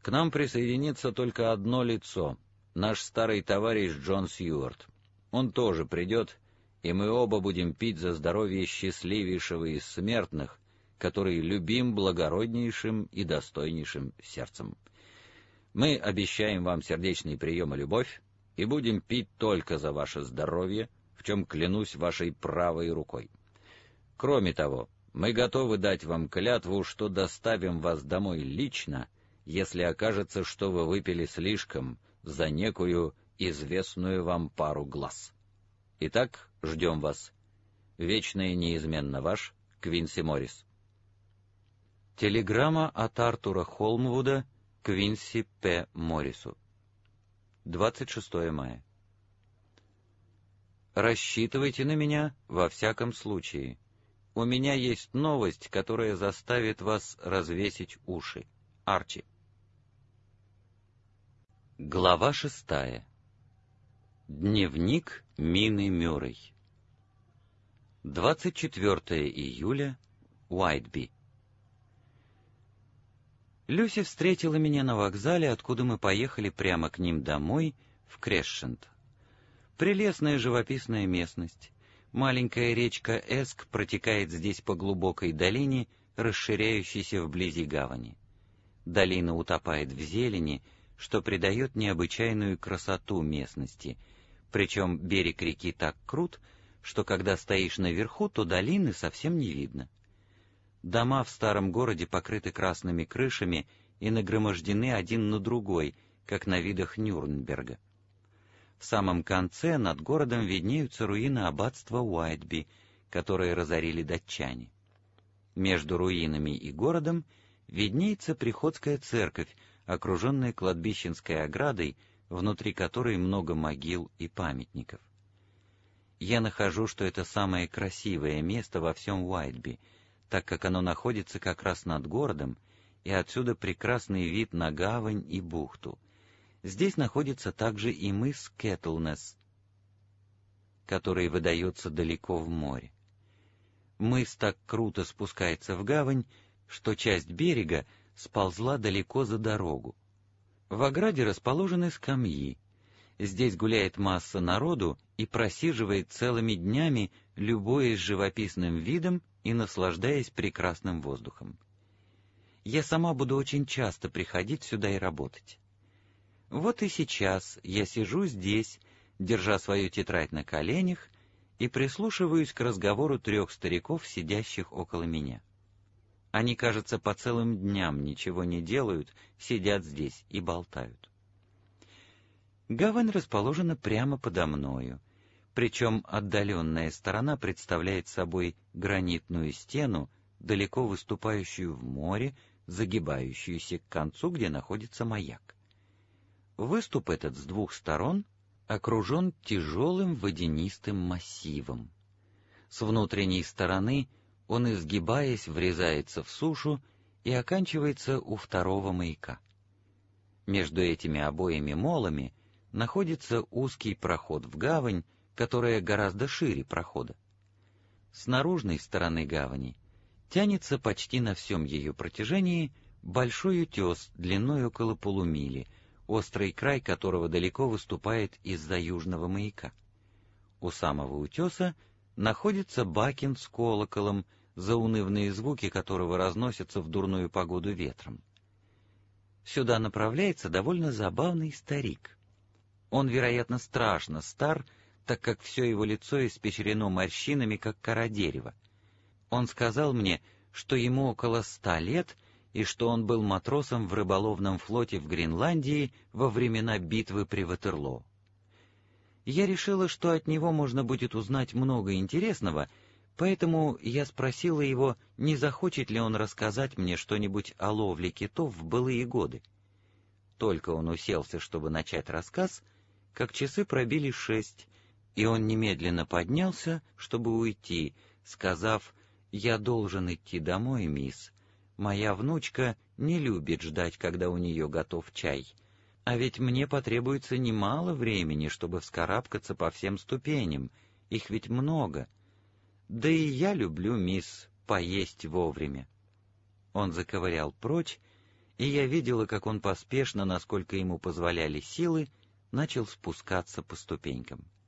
К нам присоединится только одно лицо — наш старый товарищ Джон Сьюарт. Он тоже придет, и мы оба будем пить за здоровье счастливейшего из смертных, который любим благороднейшим и достойнейшим сердцем. Мы обещаем вам сердечный прием и любовь, и будем пить только за ваше здоровье, в чем клянусь вашей правой рукой. Кроме того, мы готовы дать вам клятву, что доставим вас домой лично, если окажется, что вы выпили слишком за некую известную вам пару глаз. Итак, ждем вас. Вечно и неизменно ваш Квинси Моррис. Телеграмма от Артура Холмвуда Квинси П. Моррису. 26 мая. Рассчитывайте на меня во всяком случае. У меня есть новость, которая заставит вас развесить уши. Арчи. Глава 6. Дневник Мины Мюррей. 24 июля. Уайтби. Люси встретила меня на вокзале, откуда мы поехали прямо к ним домой, в Крэшент. Прелестная живописная местность. Маленькая речка Эск протекает здесь по глубокой долине, расширяющейся вблизи гавани. Долина утопает в зелени, что придает необычайную красоту местности, причем берег реки так крут, что когда стоишь наверху, то долины совсем не видно. Дома в старом городе покрыты красными крышами и нагромождены один на другой, как на видах Нюрнберга. В самом конце над городом виднеются руины аббатства Уайтби, которые разорили датчане. Между руинами и городом виднеется приходская церковь, окруженная кладбищенской оградой, внутри которой много могил и памятников. Я нахожу, что это самое красивое место во всем Уайтби, так как оно находится как раз над городом, и отсюда прекрасный вид на гавань и бухту. Здесь находится также и мыс Кеттлнесс, который выдается далеко в море. Мыс так круто спускается в гавань, что часть берега сползла далеко за дорогу. В ограде расположены скамьи. Здесь гуляет масса народу и просиживает целыми днями, любуясь живописным видом и наслаждаясь прекрасным воздухом. Я сама буду очень часто приходить сюда и работать. Вот и сейчас я сижу здесь, держа свою тетрадь на коленях, и прислушиваюсь к разговору 3 стариков, сидящих около меня. Они, кажется, по целым дням ничего не делают, сидят здесь и болтают. Гавань расположена прямо подо мною, причем отдаленная сторона представляет собой гранитную стену, далеко выступающую в море, загибающуюся к концу, где находится маяк. Выступ этот с 2 сторон окружен тяжелым водянистым массивом. С внутренней стороны он, изгибаясь, врезается в сушу и оканчивается у 2-го маяка. Между этими обоими молами находится узкий проход в гавань, которая гораздо шире прохода. С наружной стороны гавани тянется почти на всем ее протяжении большой утес длиной около полумили, острый край которого далеко выступает из-за южного маяка. У самого утеса находится бакин с колоколом, заунывные звуки которого разносятся в дурную погоду ветром. Сюда направляется довольно забавный старик. Он, вероятно, страшно стар, так как все его лицо испещрено морщинами, как кора дерева. Он сказал мне, что ему около 100 лет, и что он был матросом в рыболовном флоте в Гренландии во времена битвы при Ватерлоо. Я решила, что от него можно будет узнать много интересного, поэтому я спросила его, не захочет ли он рассказать мне что-нибудь о ловле китов в былые годы. Только он уселся, чтобы начать рассказ, как часы пробили 6, и он немедленно поднялся, чтобы уйти, сказав: «Я должен идти домой, мисс. Моя внучка не любит ждать, когда у нее готов чай. А ведь мне потребуется немало времени, чтобы вскарабкаться по всем ступеням. Их ведь много. Да и я люблю, мисс, поесть вовремя». Он заковырял прочь, и я видела, как он поспешно, насколько ему позволяли силы, начал спускаться по ступенькам.